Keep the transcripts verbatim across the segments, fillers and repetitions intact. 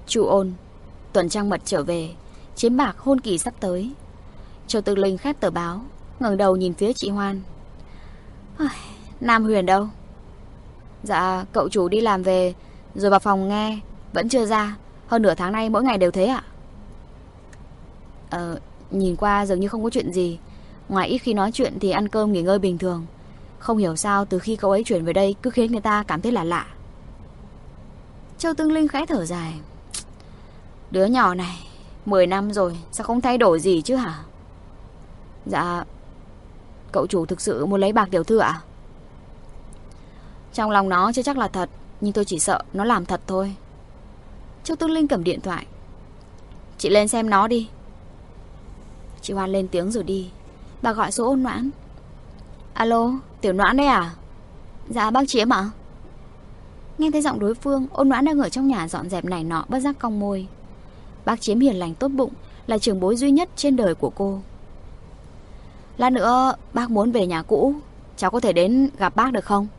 Chu Ôn, tuần trăng mật trở về, chiếm bạc hôn kỳ sắp tới. Châu Tư Linh khép tờ báo, ngẩng đầu nhìn phía chị Hoan. Nam Huyền đâu? Dạ, cậu chủ đi làm về rồi vào phòng nghe, vẫn chưa ra. Hơn nửa tháng nay mỗi ngày đều thế ạ. Ờ, nhìn qua dường như không có chuyện gì. Ngoài ít khi nói chuyện thì ăn cơm nghỉ ngơi bình thường. Không hiểu sao từ khi cậu ấy chuyển về đây cứ khiến người ta cảm thấy là lạ. Châu Tương Linh khẽ thở dài. Đứa nhỏ này mười năm rồi, sao không thay đổi gì chứ hả? Dạ, cậu chủ thực sự muốn lấy bạc tiểu thư ạ? Trong lòng nó chưa chắc là thật, nhưng tôi chỉ sợ nó làm thật thôi. Châu Tương Linh cầm điện thoại. Chị lên xem nó đi. Chị Hoan lên tiếng rồi đi. Bà gọi số Ôn Noãn. Alo, Tiểu Noãn đấy à? Dạ bác Chiếm ạ. Nghe thấy giọng đối phương, Ôn Noãn đang ở trong nhà dọn dẹp này nọ, bất giác cong môi. Bác Chiếm hiền lành tốt bụng, là trưởng bối duy nhất trên đời của cô. Lát nữa bác muốn về nhà cũ, cháu có thể đến gặp bác được không?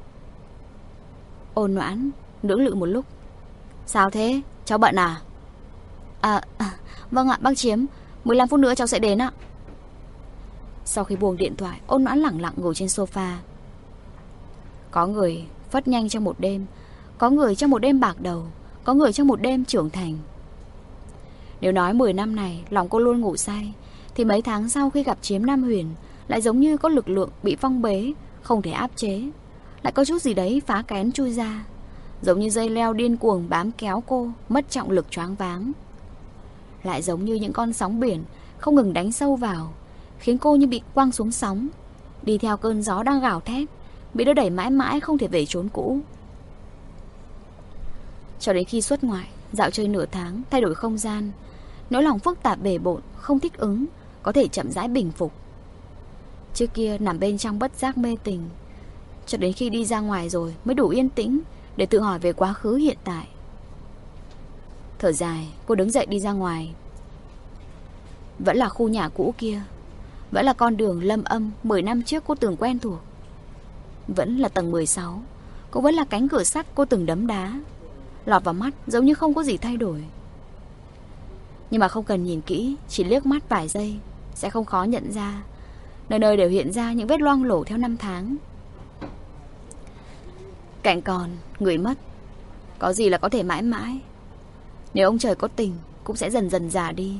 Ôn Noãn lưỡng lự một lúc. Sao thế, cháu bận à? À, à vâng ạ bác Chiếm, mười lăm phút nữa cháu sẽ đến ạ. Sau khi buông điện thoại, Ôn Noãn lẳng lặng ngồi trên sofa. Có người phất nhanh trong một đêm, có người trong một đêm bạc đầu, có người trong một đêm trưởng thành. Nếu nói mười năm này lòng cô luôn ngủ say, thì mấy tháng sau khi gặp Chiếm Nam Huyền lại giống như có lực lượng bị phong bế, không thể áp chế. Lại có chút gì đấy phá kén chui ra, giống như dây leo điên cuồng bám kéo cô, mất trọng lực choáng váng. Lại giống như những con sóng biển không ngừng đánh sâu vào, khiến cô như bị quăng xuống sóng, đi theo cơn gió đang gào thét, bị đưa đẩy mãi mãi không thể về chốn cũ. Cho đến khi xuất ngoại, dạo chơi nửa tháng, thay đổi không gian, nỗi lòng phức tạp bề bộn, không thích ứng, có thể chậm rãi bình phục. Trước kia nằm bên trong bất giác mê tình, cho đến khi đi ra ngoài rồi mới đủ yên tĩnh để tự hỏi về quá khứ hiện tại. Thở dài, cô đứng dậy đi ra ngoài. Vẫn là khu nhà cũ kia, vẫn là con đường lâm âm mười năm trước cô từng quen thuộc, vẫn là tầng mười sáu, cũng vẫn là cánh cửa sắt cô từng đấm đá, lọt vào mắt giống như không có gì thay đổi. Nhưng mà không cần nhìn kỹ, chỉ liếc mắt vài giây sẽ không khó nhận ra, nơi nơi đều hiện ra những vết loang lổ theo năm tháng. Cảnh còn, người mất, có gì là có thể mãi mãi. Nếu ông trời có tình, cũng sẽ dần dần già đi.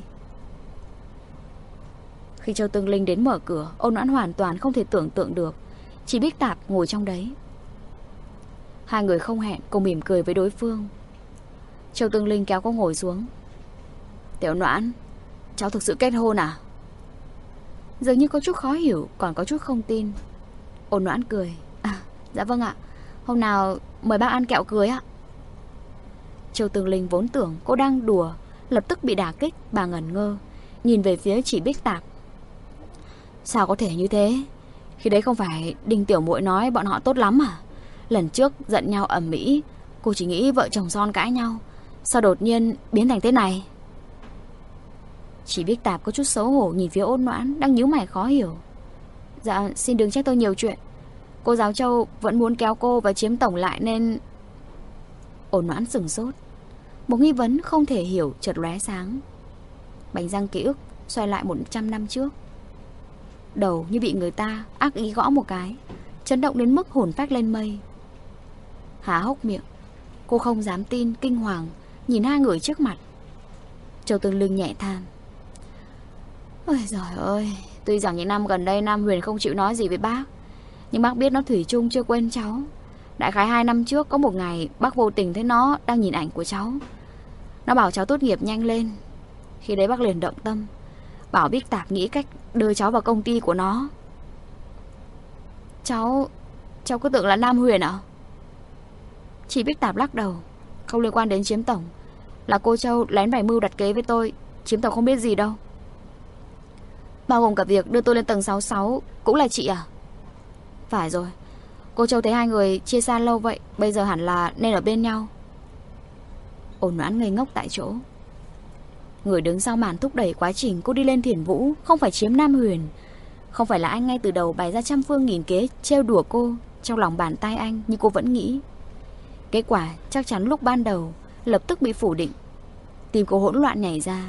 Khi Châu Tương Linh đến mở cửa, Ôn Noãn hoàn toàn không thể tưởng tượng được chỉ Bích Tạp ngồi trong đấy. Hai người không hẹn cùng mỉm cười với đối phương. Châu Tương Linh kéo cô ngồi xuống. Tiểu Noãn, cháu thực sự kết hôn à? Dường như có chút khó hiểu, còn có chút không tin. Ôn Noãn cười. À, dạ vâng ạ. Hôm nào mời bác ăn kẹo cưới ạ. Châu Tương Linh vốn tưởng cô đang đùa, lập tức bị đả kích. Bà ngẩn ngơ nhìn về phía chỉ Bích Tạp. Sao có thể như thế? Khi đấy không phải Đinh tiểu muội nói bọn họ tốt lắm à? Lần trước giận nhau ầm ĩ, cô chỉ nghĩ vợ chồng son cãi nhau, sao đột nhiên biến thành thế này? Chỉ Bích Tạp có chút xấu hổ nhìn phía Ôn Noãn đang nhíu mày khó hiểu. Dạ xin đừng trách tôi nhiều chuyện. Cô giáo Châu vẫn muốn kéo cô và Chiếm tổng lại nên... Ôn Noãn sửng sốt. Một nghi vấn không thể hiểu chợt lóe sáng. Bánh răng ký ức xoay lại một trăm năm trước. Đầu như bị người ta ác ý gõ một cái, chấn động đến mức hồn phách lên mây. Há hốc miệng, cô không dám tin, kinh hoàng nhìn hai người trước mặt. Châu Tương Linh nhẹ than. Ôi giời ơi, tuy rằng những năm gần đây Nam Huyền không chịu nói gì với bác, nhưng bác biết nó thủy chung chưa quên cháu. Đại khái hai năm trước có một ngày bác vô tình thấy nó đang nhìn ảnh của cháu. Nó bảo cháu tốt nghiệp nhanh lên. Khi đấy bác liền động tâm, bảo Bích Tạp nghĩ cách đưa cháu vào công ty của nó. Cháu... cháu cứ tưởng là Nam Huyền à? Chị Bích Tạp lắc đầu. Không liên quan đến Chiếm tổng. Là cô Châu lén bày mưu đặt kế với tôi. Chiếm tổng không biết gì đâu. Bao gồm cả việc đưa tôi lên tầng sáu mươi sáu cũng là chị à? Phải rồi. Cô Châu thấy hai người chia xa lâu vậy, bây giờ hẳn là nên ở bên nhau. Ôn Noãn ngây ngốc tại chỗ. Người đứng sau màn thúc đẩy quá trình cô đi lên Thiền Vũ không phải Chiếm Nam Huyền, không phải là anh ngay từ đầu bày ra trăm phương nghìn kế trêu đùa cô trong lòng bàn tay anh như cô vẫn nghĩ. Kết quả chắc chắn lúc ban đầu lập tức bị phủ định. Tim cô hỗn loạn nhảy ra.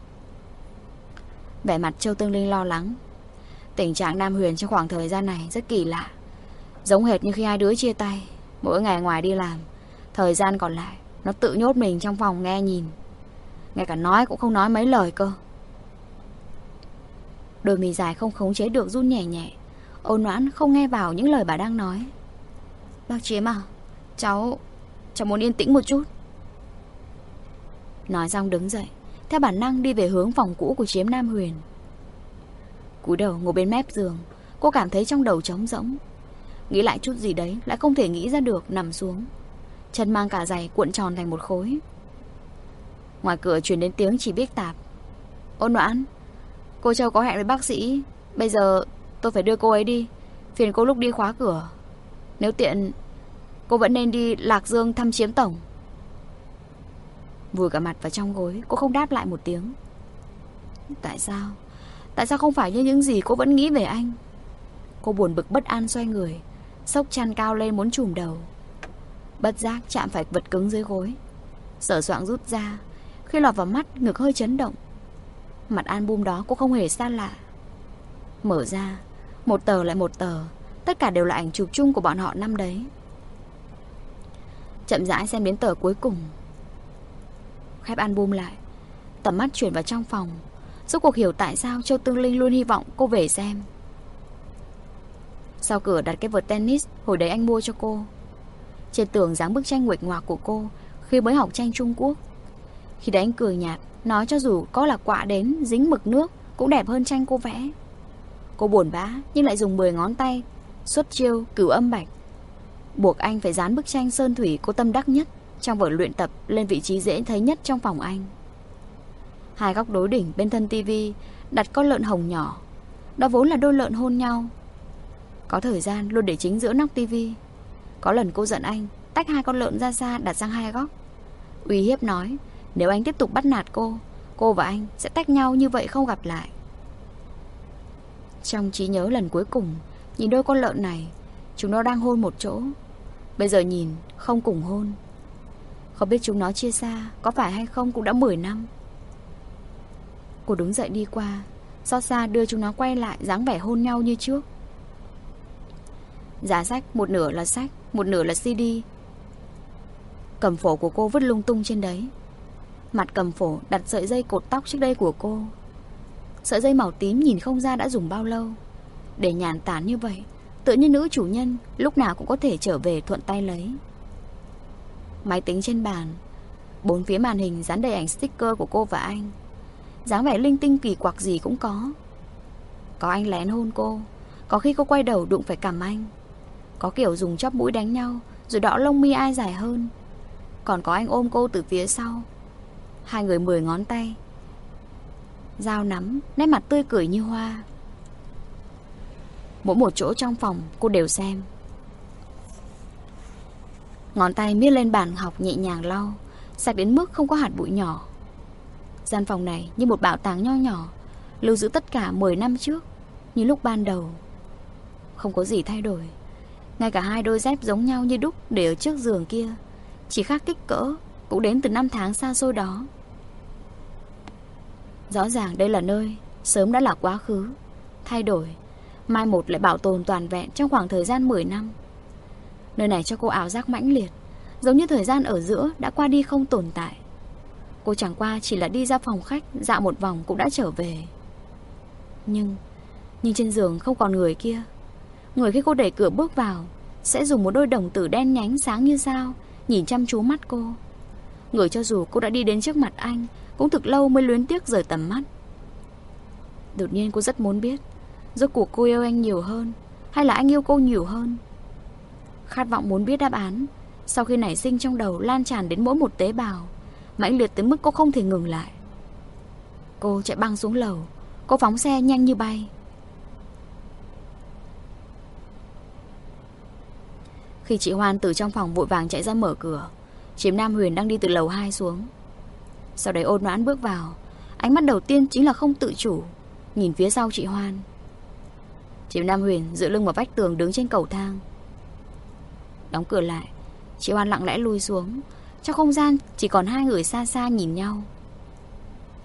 Vẻ mặt Châu Tương Linh lo lắng. Tình trạng Nam Huyền trong khoảng thời gian này rất kỳ lạ, giống hệt như khi hai đứa chia tay. Mỗi ngày ngoài đi làm, thời gian còn lại nó tự nhốt mình trong phòng nghe nhìn, ngay cả nói cũng không nói mấy lời cơ. Đôi mì dài không khống chế được run nhẹ nhẹ. Ôn Noãn không nghe vào những lời bà đang nói. Bác Chiếm à, Cháu Cháu muốn yên tĩnh một chút. Nói xong đứng dậy, theo bản năng đi về hướng phòng cũ của Chiếm Nam Huyền. Cúi đầu ngồi bên mép giường, cô cảm thấy trong đầu trống rỗng. Nghĩ lại chút gì đấy lại không thể nghĩ ra được, nằm xuống. Chân mang cả giày cuộn tròn thành một khối. Ngoài cửa truyền đến tiếng chỉ biết tạp. Ôn Noãn, cô Châu có hẹn với bác sĩ, bây giờ tôi phải đưa cô ấy đi. Phiền cô lúc đi khóa cửa. Nếu tiện, cô vẫn nên đi Lạc Dương thăm Chiếm tổng. Vùi cả mặt vào trong gối, cô không đáp lại một tiếng. Tại sao? Tại sao không phải như những gì cô vẫn nghĩ về anh? Cô buồn bực bất an xoay người, xốc chăn cao lên muốn trùm đầu. Bất giác chạm phải vật cứng dưới gối. Sở soạng rút ra. Khi lọt vào mắt, ngực hơi chấn động. Mặt album đó cô không hề xa lạ. Mở ra, một tờ lại một tờ, tất cả đều là ảnh chụp chung của bọn họ năm đấy. Chậm rãi xem đến tờ cuối cùng, khép album lại, tầm mắt chuyển vào trong phòng. Rốt cuộc hiểu tại sao Châu Tương Linh luôn hy vọng cô về xem. Sau cửa đặt cái vợt tennis hồi đấy anh mua cho cô. Trên tường dáng bức tranh nguệch ngoạc của cô khi mới học tranh Trung Quốc. Khi đấy anh cười nhạt, nói cho dù có là quạ đến dính mực nước cũng đẹp hơn tranh cô vẽ. Cô buồn bã nhưng lại dùng mười ngón tay xuất chiêu cửu âm bạch, buộc anh phải dán bức tranh sơn thủy cô tâm đắc nhất trong vở luyện tập lên vị trí dễ thấy nhất trong phòng anh. Hai góc đối đỉnh bên thân tivi đặt con lợn hồng nhỏ. Đó vốn là đôi lợn hôn nhau. Có thời gian luôn để chính giữa nóc tivi. Có lần cô giận anh, tách hai con lợn ra xa đặt sang hai góc, uy hiếp nói nếu anh tiếp tục bắt nạt cô, cô và anh sẽ tách nhau như vậy không gặp lại. Trong trí nhớ lần cuối cùng nhìn đôi con lợn này, chúng nó đang hôn một chỗ. Bây giờ nhìn không cùng hôn. Không biết chúng nó chia xa có phải hay không cũng đã mười năm. Cô đứng dậy đi qua, xót xa đưa chúng nó quay lại dáng vẻ hôn nhau như trước. Giá sách một nửa là sách, một nửa là xê đê. Cầm phổ của cô vứt lung tung trên đấy. Mặt cầm phổ đặt sợi dây cột tóc trước đây của cô. Sợi dây màu tím nhìn không ra đã dùng bao lâu. Để nhàn tản như vậy, tự như nữ chủ nhân lúc nào cũng có thể trở về thuận tay lấy. Máy tính trên bàn, bốn phía màn hình dán đầy ảnh sticker của cô và anh. Dáng vẻ linh tinh kỳ quặc gì cũng có. Có anh lén hôn cô, có khi cô quay đầu đụng phải cằm anh, có kiểu dùng chóp mũi đánh nhau rồi đọ lông mi ai dài hơn. Còn có anh ôm cô từ phía sau, hai người mười ngón tay dao nắm, nét mặt tươi cười như hoa. Mỗi một chỗ trong phòng cô đều xem. Ngón tay miết lên bàn học nhẹ nhàng lau, sạch đến mức không có hạt bụi nhỏ. Gian phòng này như một bảo tàng nho nhỏ, lưu giữ tất cả mười năm trước, như lúc ban đầu. Không có gì thay đổi. Ngay cả hai đôi dép giống nhau như đúc để ở trước giường kia, chỉ khác kích cỡ, cũng đến từ năm tháng xa xôi đó. Rõ ràng đây là nơi sớm đã là quá khứ, thay đổi, mai một lại bảo tồn toàn vẹn trong khoảng thời gian mười năm. Nơi này cho cô ảo giác mãnh liệt, giống như thời gian ở giữa đã qua đi không tồn tại. Cô chẳng qua chỉ là đi ra phòng khách dạo một vòng cũng đã trở về. Nhưng Nhưng trên giường không còn người kia. Người khi cô đẩy cửa bước vào sẽ dùng một đôi đồng tử đen nhánh sáng như sao nhìn chăm chú mắt cô. Người cho dù cô đã đi đến trước mặt anh cũng thực lâu mới luyến tiếc rời tầm mắt. Đột nhiên cô rất muốn biết, rốt cuộc cô yêu anh nhiều hơn hay là anh yêu cô nhiều hơn. Khát vọng muốn biết đáp án sau khi nảy sinh trong đầu lan tràn đến mỗi một tế bào, mãnh liệt tới mức cô không thể ngừng lại. Cô chạy băng xuống lầu. Cô phóng xe nhanh như bay. Khi chị Hoan từ trong phòng vội vàng chạy ra mở cửa, Chiếm Nam Huyền đang đi từ lầu hai xuống. Sau đấy Ôn Noãn bước vào. Ánh mắt đầu tiên chính là không tự chủ nhìn phía sau chị Hoan. Chiếm Nam Huyền dựa lưng vào vách tường đứng trên cầu thang. Đóng cửa lại, chị Hoan lặng lẽ lui xuống. Trong không gian chỉ còn hai người xa xa nhìn nhau.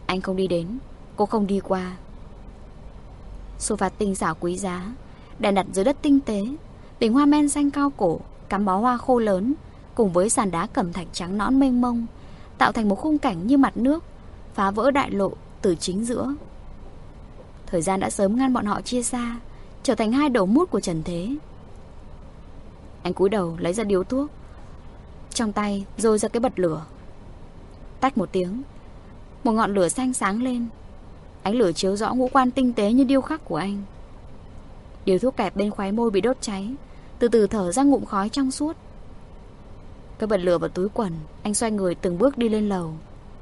Anh không đi đến, cô không đi qua. Sofa tinh xảo quý giá, đèn đặt dưới đất tinh tế, bình hoa men xanh cao cổ, cắm bó hoa khô lớn, cùng với sàn đá cẩm thạch trắng nõn mênh mông, tạo thành một khung cảnh như mặt nước, phá vỡ đại lộ từ chính giữa. Thời gian đã sớm ngăn bọn họ chia xa, trở thành hai đầu mút của trần thế. Anh cúi đầu lấy ra điếu thuốc, trong tay rồi ra cái bật lửa. Tách một tiếng, một ngọn lửa xanh sáng lên. Ánh lửa chiếu rõ ngũ quan tinh tế như điêu khắc của anh. Điếu thuốc kẹp bên khóe môi bị đốt cháy, từ từ thở ra ngụm khói trong suốt. Cái bật lửa vào túi quần, anh xoay người từng bước đi lên lầu.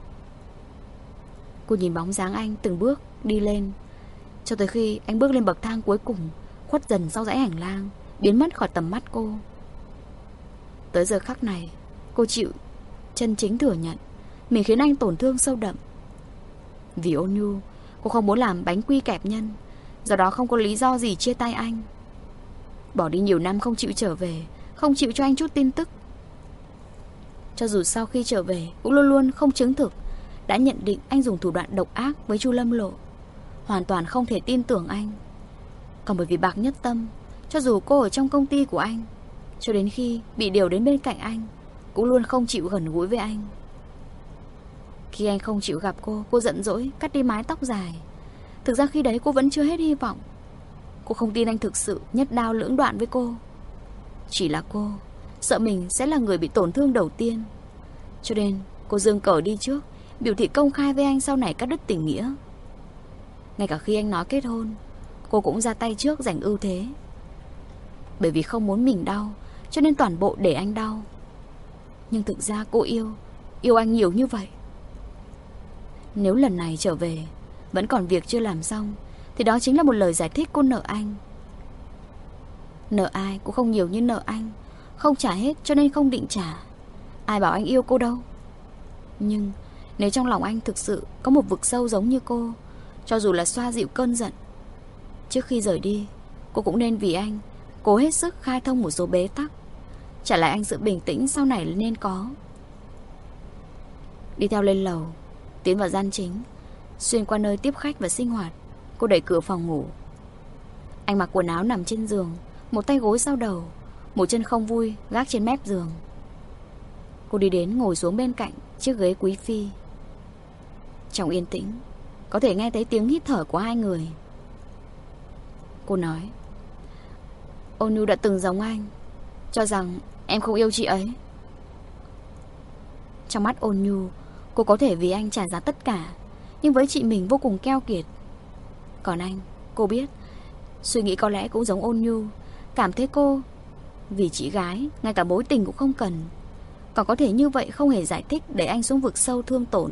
Cô nhìn bóng dáng anh từng bước đi lên, cho tới khi anh bước lên bậc thang cuối cùng, khuất dần sau dãy hành lang, biến mất khỏi tầm mắt cô. Tới giờ khắc này, cô chịu chân chính thừa nhận mình khiến anh tổn thương sâu đậm. Vì ôn nhu, cô không muốn làm bánh quy kẹp nhân, do đó không có lý do gì chia tay anh. Bỏ đi nhiều năm không chịu trở về, không chịu cho anh chút tin tức. Cho dù sau khi trở về cũng luôn luôn không chứng thực, đã nhận định anh dùng thủ đoạn độc ác với Chu Lâm Lộ, hoàn toàn không thể tin tưởng anh. Còn bởi vì bạc nhất tâm, cho dù cô ở trong công ty của anh, cho đến khi bị điều đến bên cạnh anh, cũng luôn không chịu gần gũi với anh. Khi anh không chịu gặp cô, cô giận dỗi cắt đi mái tóc dài. Thực ra khi đấy cô vẫn chưa hết hy vọng. Cô không tin anh thực sự nhất đao lưỡng đoạn với cô. Chỉ là cô sợ mình sẽ là người bị tổn thương đầu tiên, cho nên cô giương cờ đi trước, biểu thị công khai với anh sau này cắt đứt tình nghĩa. Ngay cả khi anh nói kết hôn, cô cũng ra tay trước giành ưu thế. Bởi vì không muốn mình đau, cho nên toàn bộ để anh đau. Nhưng thực ra cô yêu Yêu anh nhiều như vậy. Nếu lần này trở về vẫn còn việc chưa làm xong, thì đó chính là một lời giải thích cô nợ anh. Nợ ai cũng không nhiều như nợ anh, không trả hết cho nên không định trả. Ai bảo anh yêu cô đâu. Nhưng nếu trong lòng anh thực sự có một vực sâu giống như cô, cho dù là xoa dịu cơn giận, trước khi rời đi, cô cũng nên vì anh cố hết sức khai thông một số bế tắc, trả lại anh sự bình tĩnh sau này nên có. Đi theo lên lầu, tiến vào gian chính, xuyên qua nơi tiếp khách và sinh hoạt, cô đẩy cửa phòng ngủ. Anh mặc quần áo nằm trên giường, một tay gối sau đầu, một chân không vui gác trên mép giường. Cô đi đến ngồi xuống bên cạnh chiếc ghế quý phi. Trong yên tĩnh, có thể nghe thấy tiếng hít thở của hai người. Cô nói: Ôn Nhu đã từng giống anh, cho rằng em không yêu chị ấy. Trong mắt Ôn Nhu, cô có thể vì anh trả giá tất cả, nhưng với chị mình vô cùng keo kiệt. Còn anh, cô biết, suy nghĩ có lẽ cũng giống Ôn Nhu, cảm thấy cô vì chị gái, ngay cả mối tình cũng không cần. Còn có thể như vậy không hề giải thích để anh xuống vực sâu thương tổn.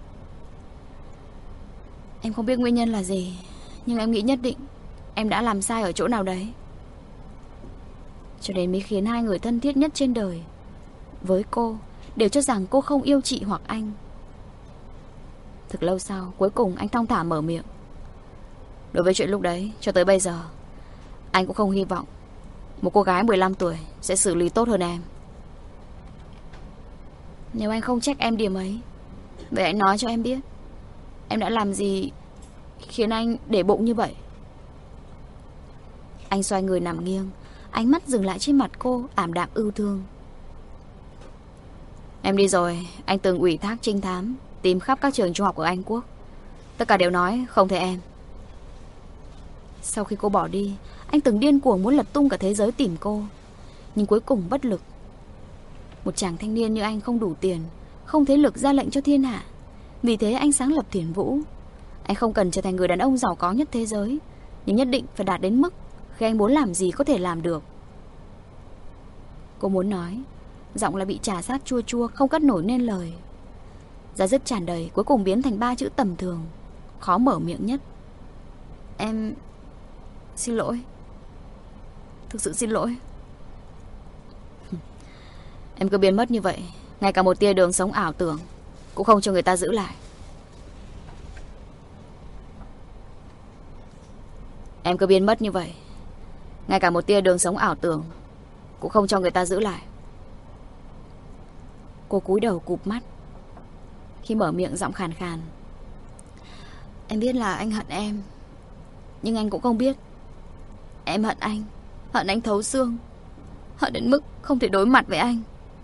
Em không biết nguyên nhân là gì, nhưng em nghĩ nhất định em đã làm sai ở chỗ nào đấy, cho nên mới khiến hai người thân thiết nhất trên đời với cô đều cho rằng cô không yêu chị hoặc anh. Thực lâu sau, cuối cùng anh thong thả mở miệng: Đối với chuyện lúc đấy, cho tới bây giờ, anh cũng không hy vọng một cô gái mười lăm tuổi sẽ xử lý tốt hơn em. Nếu anh không trách em điểm ấy, vậy anh nói cho em biết, em đã làm gì khiến anh để bụng như vậy? Anh xoay người nằm nghiêng, ánh mắt dừng lại trên mặt cô, ảm đạm ưu thương. Em đi rồi, anh từng ủy thác trinh thám tìm khắp các trường trung học ở Anh Quốc, tất cả đều nói không thấy em. Sau khi cô bỏ đi, anh từng điên cuồng muốn lật tung cả thế giới tìm cô, nhưng cuối cùng bất lực. Một chàng thanh niên như anh không đủ tiền, không thế lực ra lệnh cho thiên hạ. Vì thế anh sáng lập Thiền Vũ. Anh không cần trở thành người đàn ông giàu có nhất thế giới, nhưng nhất định phải đạt đến mức khi anh muốn làm gì có thể làm được. Cô muốn nói, giọng lại bị trà sát chua chua, không cất nổi nên lời. Giá dứt tràn đầy, cuối cùng biến thành ba chữ tầm thường, khó mở miệng nhất. Em xin lỗi. Thực sự xin lỗi. Em cứ biến mất như vậy, ngay cả một tia đường sống ảo tưởng cũng không cho người ta giữ lại. Em cứ biến mất như vậy, ngay cả một tia đường sống ảo tưởng cũng không cho người ta giữ lại. Cô cúi đầu cụp mắt. Khi mở miệng giọng khàn khàn: Em biết là anh hận em, nhưng anh cũng không biết em hận anh. Hận anh thấu xương, hận đến mức không thể đối mặt với anh.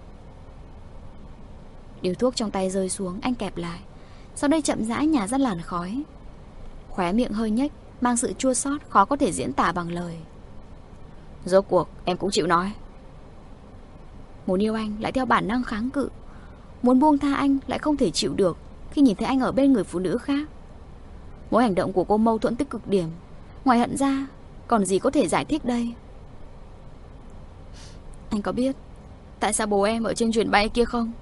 Điếu thuốc trong tay rơi xuống, anh kẹp lại, sau đây chậm rãi nhả ra làn khói. Khóe miệng hơi nhếch, mang sự chua xót khó có thể diễn tả bằng lời. Rốt cuộc em cũng chịu nói. Muốn yêu anh lại theo bản năng kháng cự, muốn buông tha anh lại không thể chịu được khi nhìn thấy anh ở bên người phụ nữ khác. Mỗi hành động của cô mâu thuẫn tới cực điểm. Ngoài hận ra còn gì có thể giải thích đây? Anh có biết tại sao bố em ở trên chuyến bay kia không?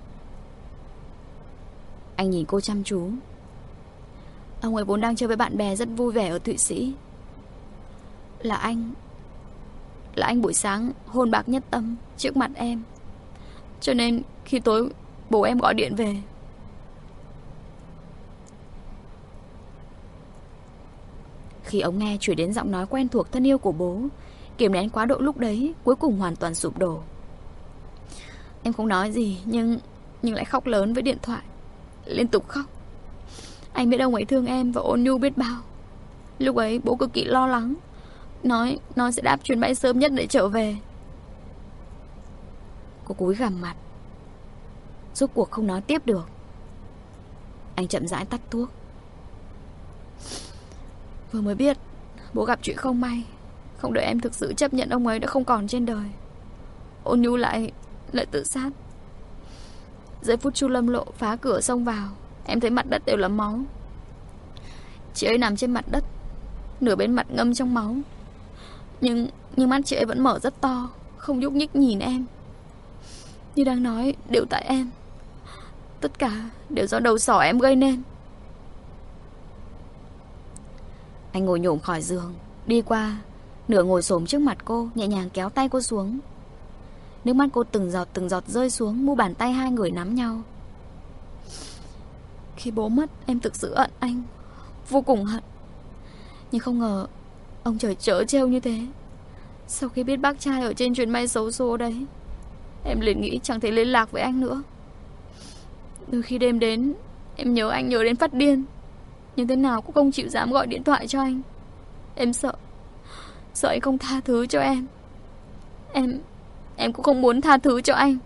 Anh nhìn cô chăm chú. Ông ấy vốn đang chơi với bạn bè rất vui vẻ ở Thụy Sĩ. Là anh Là anh buổi sáng hôn bạc nhất tâm trước mặt em. Cho nên khi tối bố em gọi điện về. Khi ông nghe chuyển đến giọng nói quen thuộc thân yêu của bố, kiềm nén quá độ lúc đấy cuối cùng hoàn toàn sụp đổ. Em không nói gì, Nhưng Nhưng lại khóc lớn với điện thoại, liên tục khóc. Anh biết ông ấy thương em và ôn nhu biết bao. Lúc ấy bố cực kỳ lo lắng, Nói Nói sẽ đáp chuyến bay sớm nhất để trở về. Cô cúi gằm mặt, rốt cuộc không nói tiếp được. Anh chậm rãi tắt thuốc. Vừa mới biết bố gặp chuyện không may, không đợi em thực sự chấp nhận ông ấy đã không còn trên đời, ôn nhu lại lại tự sát. Giây phút Chu Lâm Lộ phá cửa xông vào, em thấy mặt đất đều là máu. Chị ấy nằm trên mặt đất, nửa bên mặt ngâm trong máu. Nhưng nhưng mắt chị ấy vẫn mở rất to, không nhúc nhích nhìn em, như đang nói đều tại em. Tất cả đều do đầu sỏ em gây nên. Anh ngồi nhổm khỏi giường, đi qua, nửa ngồi xổm trước mặt cô, nhẹ nhàng kéo tay cô xuống. Nước mắt cô từng giọt từng giọt rơi xuống, mu bàn tay hai người nắm nhau. Khi bố mất, em thực sự hận anh, vô cùng hận. Nhưng không ngờ ông trời trớ trêu như thế. Sau khi biết bác trai ở trên chuyến bay xấu số đấy, em liền nghĩ chẳng thể liên lạc với anh nữa. Đôi khi đêm đến, em nhớ anh nhớ đến phát điên, nhưng thế nào cũng không chịu dám gọi điện thoại cho anh. Em sợ Sợ anh không tha thứ cho em. Em Em cũng không muốn tha thứ cho anh.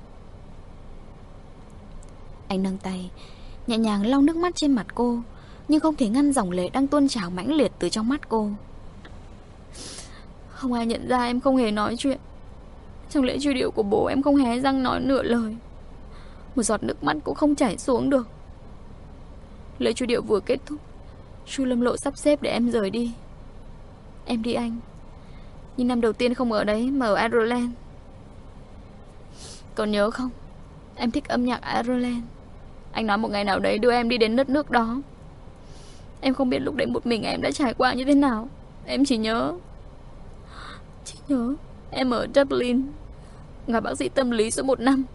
Anh nâng tay nhẹ nhàng lau nước mắt trên mặt cô, nhưng không thể ngăn dòng lệ đang tuôn trào mãnh liệt từ trong mắt cô. Không ai nhận ra em không hề nói chuyện. Trong lễ truy điệu của bố em không hé răng nói nửa lời, một giọt nước mắt cũng không chảy xuống được. Lễ truy điệu vừa kết thúc, Chu Lâm Lộ sắp xếp để em rời đi. Em đi anh, nhưng năm đầu tiên không ở đấy mà ở Ireland. Còn nhớ không, em thích âm nhạc Ireland. Anh nói một ngày nào đấy đưa em đi đến đất nước đó. Em không biết lúc đấy một mình em đã trải qua như thế nào. Em chỉ nhớ Chỉ nhớ em ở Dublin gặp bác sĩ tâm lý số một năm.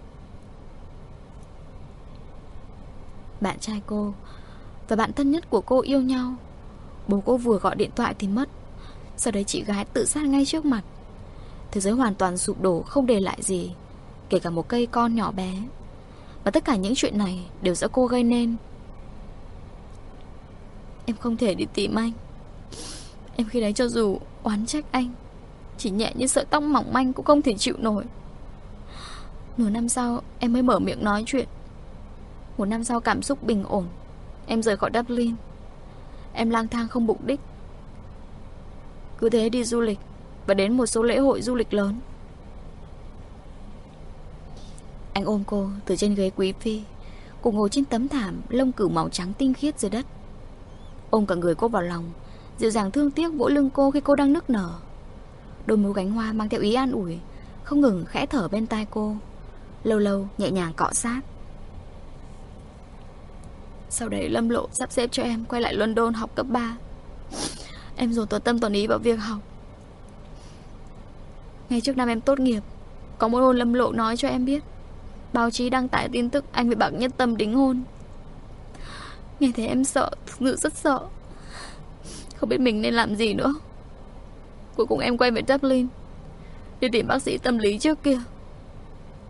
Bạn trai cô và bạn thân nhất của cô yêu nhau. Bố cô vừa gọi điện thoại thì mất. Sau đấy chị gái tự sát ngay trước mặt. Thế giới hoàn toàn sụp đổ, không để lại gì, kể cả một cây con nhỏ bé. Và tất cả những chuyện này đều do cô gây nên. Em không thể đi tìm anh. Em khi đấy cho dù oán trách anh, chỉ nhẹ như sợi tóc mỏng manh cũng không thể chịu nổi. Nửa năm sau em mới mở miệng nói chuyện. Một năm sau cảm xúc bình ổn, em rời khỏi Dublin. Em lang thang không mục đích, cứ thế đi du lịch và đến một số lễ hội du lịch lớn. Anh ôm cô từ trên ghế quý phi, cùng ngồi trên tấm thảm lông cừu màu trắng tinh khiết dưới đất. Ôm cả người cô vào lòng, dịu dàng thương tiếc vỗ lưng cô khi cô đang nức nở. Đôi môi cánh hoa mang theo ý an ủi, không ngừng khẽ thở bên tai cô, lâu lâu nhẹ nhàng cọ sát. Sau đấy Lâm Lộ sắp xếp cho em quay lại London học cấp ba. Em dồn toàn tâm toàn ý vào việc học. Ngay trước năm em tốt nghiệp, có một hôm Lâm Lộ nói cho em biết báo chí đăng tải tin tức anh với bác Nhất Tâm đính hôn. Nghe thấy em sợ, thực sự rất sợ, không biết mình nên làm gì nữa. Cuối cùng em quay về Dublin đi tìm bác sĩ tâm lý trước kia.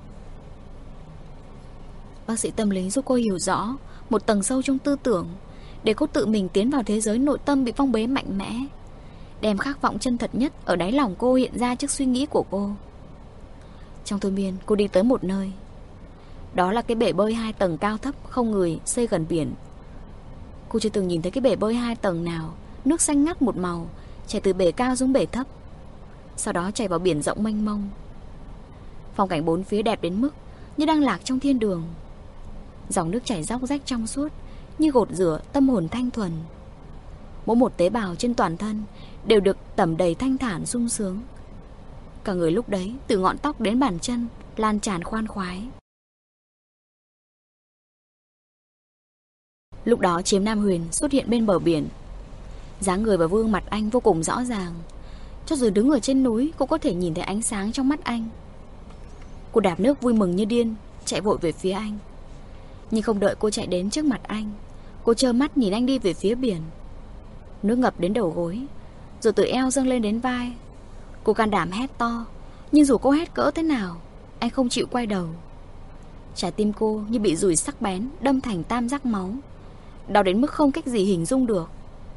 Bác sĩ tâm lý giúp cô hiểu rõ một tầng sâu trong tư tưởng, để cô tự mình tiến vào thế giới nội tâm bị phong bế mạnh mẽ, đem khát vọng chân thật nhất ở đáy lòng cô hiện ra trước suy nghĩ của cô. Trong thôi miên, cô đi tới một nơi. Đó là cái bể bơi hai tầng cao thấp không người xây gần biển. Cô chưa từng nhìn thấy cái bể bơi hai tầng nào, nước xanh ngắt một màu, chảy từ bể cao xuống bể thấp, sau đó chảy vào biển rộng mênh mông. Phong cảnh bốn phía đẹp đến mức như đang lạc trong thiên đường. Dòng nước chảy róc rách trong suốt, như gột rửa tâm hồn thanh thuần. Mỗi một tế bào trên toàn thân đều được tẩm đầy thanh thản sung sướng. Cả người lúc đấy, từ ngọn tóc đến bàn chân, lan tràn khoan khoái. Lúc đó Chiếm Nam Huyền xuất hiện bên bờ biển. Dáng người và gương mặt anh vô cùng rõ ràng. Cho dù đứng ở trên núi, cũng có thể nhìn thấy ánh sáng trong mắt anh. Cô đạp nước vui mừng như điên, chạy vội về phía anh. Nhưng không đợi cô chạy đến trước mặt anh, cô trơ mắt nhìn anh đi về phía biển. Nước ngập đến đầu gối, rồi từ eo dâng lên đến vai. Cô can đảm hét to, nhưng dù cô hét cỡ thế nào, anh không chịu quay đầu. Trái tim cô như bị dùi sắc bén đâm thành tam giác máu, đau đến mức không cách gì hình dung được.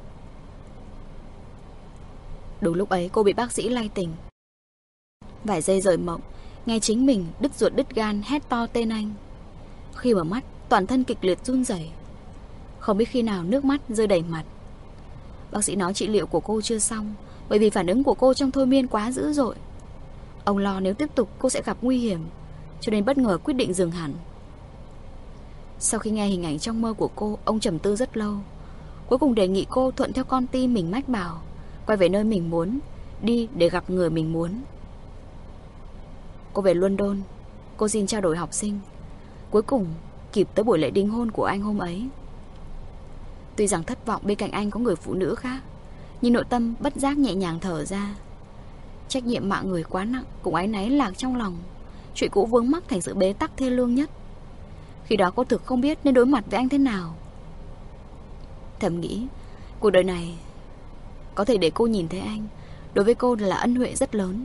Đúng lúc ấy cô bị bác sĩ lay tỉnh. Vài giây rời mộng, nghe chính mình đứt ruột đứt gan hét to tên anh. Khi mở mắt, toàn thân kịch liệt run rẩy, không biết khi nào nước mắt rơi đầy mặt. Bác sĩ nói trị liệu của cô chưa xong, bởi vì phản ứng của cô trong thôi miên quá dữ dội. Ông lo nếu tiếp tục cô sẽ gặp nguy hiểm, cho nên bất ngờ quyết định dừng hẳn. Sau khi nghe hình ảnh trong mơ của cô, ông trầm tư rất lâu, cuối cùng đề nghị cô thuận theo con tim mình mách bảo, quay về nơi mình muốn đi để gặp người mình muốn. Cô về London. Cô xin trao đổi học sinh, cuối cùng kịp tới buổi lễ đính hôn của anh hôm ấy. Tuy rằng thất vọng bên cạnh anh có người phụ nữ khác, nhưng nội tâm bất giác nhẹ nhàng thở ra. Trách nhiệm mạng người quá nặng, cũng áy náy lạc trong lòng. Chuyện cũ vướng mắc thành sự bế tắc thê lương nhất. Khi đó cô thực không biết nên đối mặt với anh thế nào. Thầm nghĩ, cuộc đời này có thể để cô nhìn thấy anh, đối với cô là ân huệ rất lớn.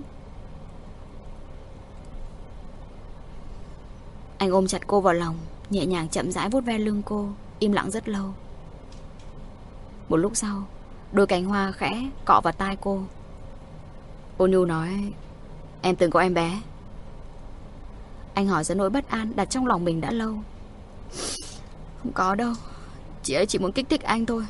Anh ôm chặt cô vào lòng, nhẹ nhàng chậm rãi vuốt ve lưng cô, im lặng rất lâu. Một lúc sau, đôi cánh hoa khẽ cọ vào tai cô. Ôn nhu nói, em từng có em bé. Anh hỏi ra nỗi bất an đặt trong lòng mình đã lâu. Không có đâu, chị ấy chỉ muốn kích thích anh thôi.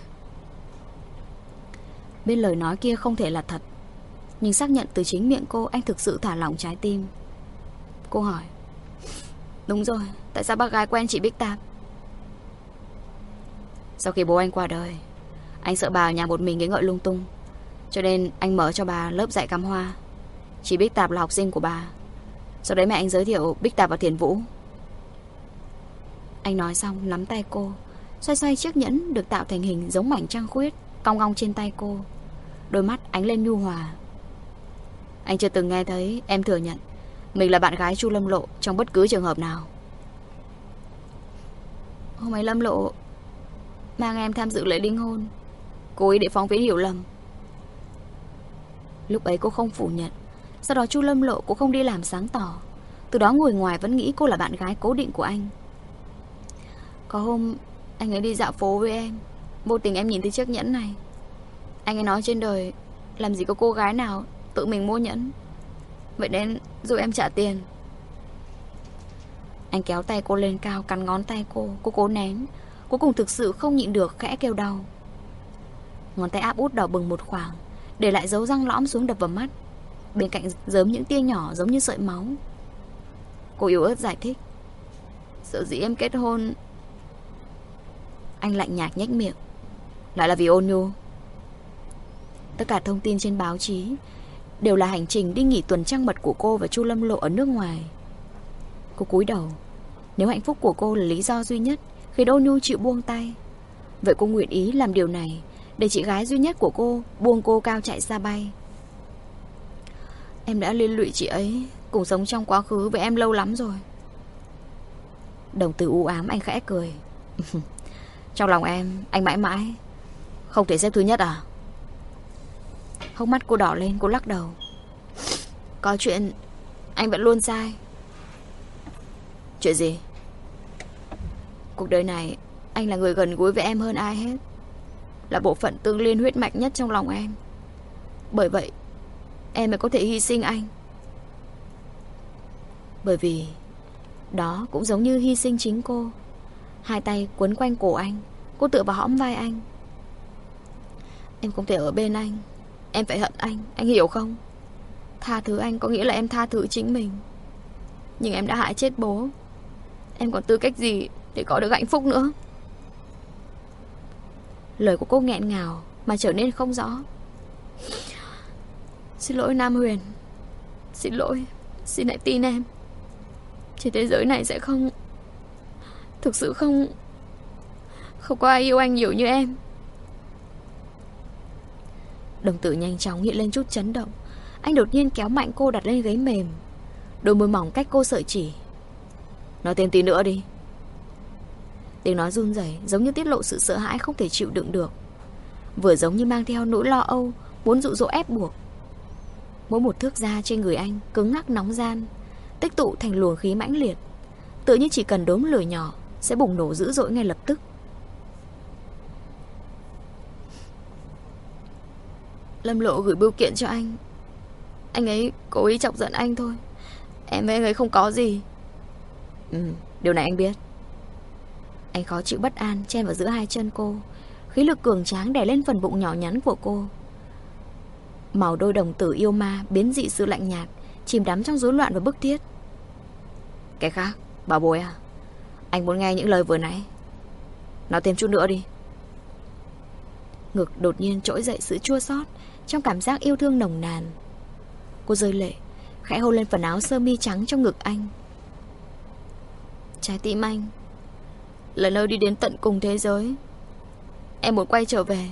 Biết lời nói kia không thể là thật, nhưng xác nhận từ chính miệng cô, anh thực sự thả lỏng trái tim. Cô hỏi, đúng rồi, tại sao bác gái quen chị Bích Tạp? Sau khi bố anh qua đời, anh sợ bà ở nhà một mình nghĩ ngợi lung tung, cho nên anh mở cho bà lớp dạy cắm hoa. Chị Bích Tạp là học sinh của bà. Sau đấy mẹ anh giới thiệu Bích Tạp và Thiền Vũ. Anh nói xong nắm tay cô, xoay xoay chiếc nhẫn được tạo thành hình giống mảnh trăng khuyết cong cong trên tay cô. Đôi mắt ánh lên nhu hòa. Anh chưa từng nghe thấy em thừa nhận mình là bạn gái Chu Lâm Lộ trong bất cứ trường hợp nào. Hôm ấy Lâm Lộ mang em tham dự lễ đính hôn, cố ý để phóng viên hiểu lầm. Lúc ấy cô không phủ nhận. Sau đó Chu Lâm Lộ cũng không đi làm sáng tỏ. Từ đó người ngoài vẫn nghĩ cô là bạn gái cố định của anh. Có hôm anh ấy đi dạo phố với em, vô tình em nhìn thấy chiếc nhẫn này. Anh ấy nói trên đời làm gì có cô gái nào tự mình mua nhẫn, vậy nên rồi em trả tiền. Anh kéo tay cô lên cao, cắn ngón tay cô. Cô cố nén, cuối cùng thực sự không nhịn được khẽ kêu đau. Ngón tay áp út đỏ bừng một khoảng, để lại dấu răng lõm xuống đập vào mắt. Bên cạnh rớm những tia nhỏ giống như sợi máu. Cô yếu ớt giải thích, sở dĩ em kết hôn. Anh lạnh nhạt nhếch miệng, lại là vì Ôn Nhu. Tất cả thông tin trên báo chí đều là hành trình đi nghỉ tuần trăng mật của cô và Chu Lâm Lộ ở nước ngoài. Cô cúi đầu. Nếu hạnh phúc của cô là lý do duy nhất khiến Ôn Nhu chịu buông tay, vậy cô nguyện ý làm điều này để chị gái duy nhất của cô buông cô cao chạy xa bay. Em đã liên lụy chị ấy cùng sống trong quá khứ với em lâu lắm rồi. Đồng tử u ám anh khẽ cười. Trong lòng em, anh mãi mãi không thể xếp thứ nhất à? Hốc mắt cô đỏ lên, cô lắc đầu. Có chuyện anh vẫn luôn sai. Chuyện gì? Cuộc đời này anh là người gần gũi với em hơn ai hết. là bộ phận tương liên huyết mạch nhất trong lòng em. Bởi vậy em mới có thể hy sinh anh. Bởi vì đó cũng giống như hy sinh chính cô. Hai tay quấn quanh cổ anh, cô tựa vào hõm vai anh. Em không thể ở bên anh. Em phải hận anh, anh hiểu không? Tha thứ anh có nghĩa là em tha thứ chính mình. Nhưng em đã hại chết bố. Em còn tư cách gì để có được hạnh phúc nữa? Lời của cô nghẹn ngào mà trở nên không rõ. Xin lỗi Nam Huyền. Xin lỗi. Xin hãy tin em. Trên thế giới này sẽ không, thực sự không, không có ai yêu anh nhiều như em. Đồng tử nhanh chóng hiện lên chút chấn động. Anh đột nhiên kéo mạnh cô đặt lên ghế mềm. Đôi môi mỏng cách cô sợi chỉ. Nói thêm tí nữa đi. Tiếng nói run rẩy giống như tiết lộ sự sợ hãi không thể chịu đựng được, vừa giống như mang theo nỗi lo âu, muốn dụ dỗ ép buộc. Mỗi một thước da trên người anh cứng ngắc nóng gian, tích tụ thành luồng khí mãnh liệt, tựa như chỉ cần đốm lửa nhỏ sẽ bùng nổ dữ dội ngay lập tức. Lâm Lộ gửi bưu kiện cho anh. Anh ấy cố ý chọc giận anh thôi. Em với anh ấy không có gì. Ừ, điều này anh biết. Anh khó chịu bất an chen vào giữa hai chân cô, khí lực cường tráng đè lên phần bụng nhỏ nhắn của cô. Màu đôi đồng tử yêu ma biến dị sự lạnh nhạt, chìm đắm trong rối loạn và bức thiết. Cái khác, bảo bối à, anh muốn nghe những lời vừa nãy. Nói thêm chút nữa đi. Ngực đột nhiên trỗi dậy sự chua xót trong cảm giác yêu thương nồng nàn. Cô rơi lệ, khẽ hôn lên phần áo sơ mi trắng trong ngực anh. Trái tim anh là nơi đi đến tận cùng thế giới. Em muốn quay trở về.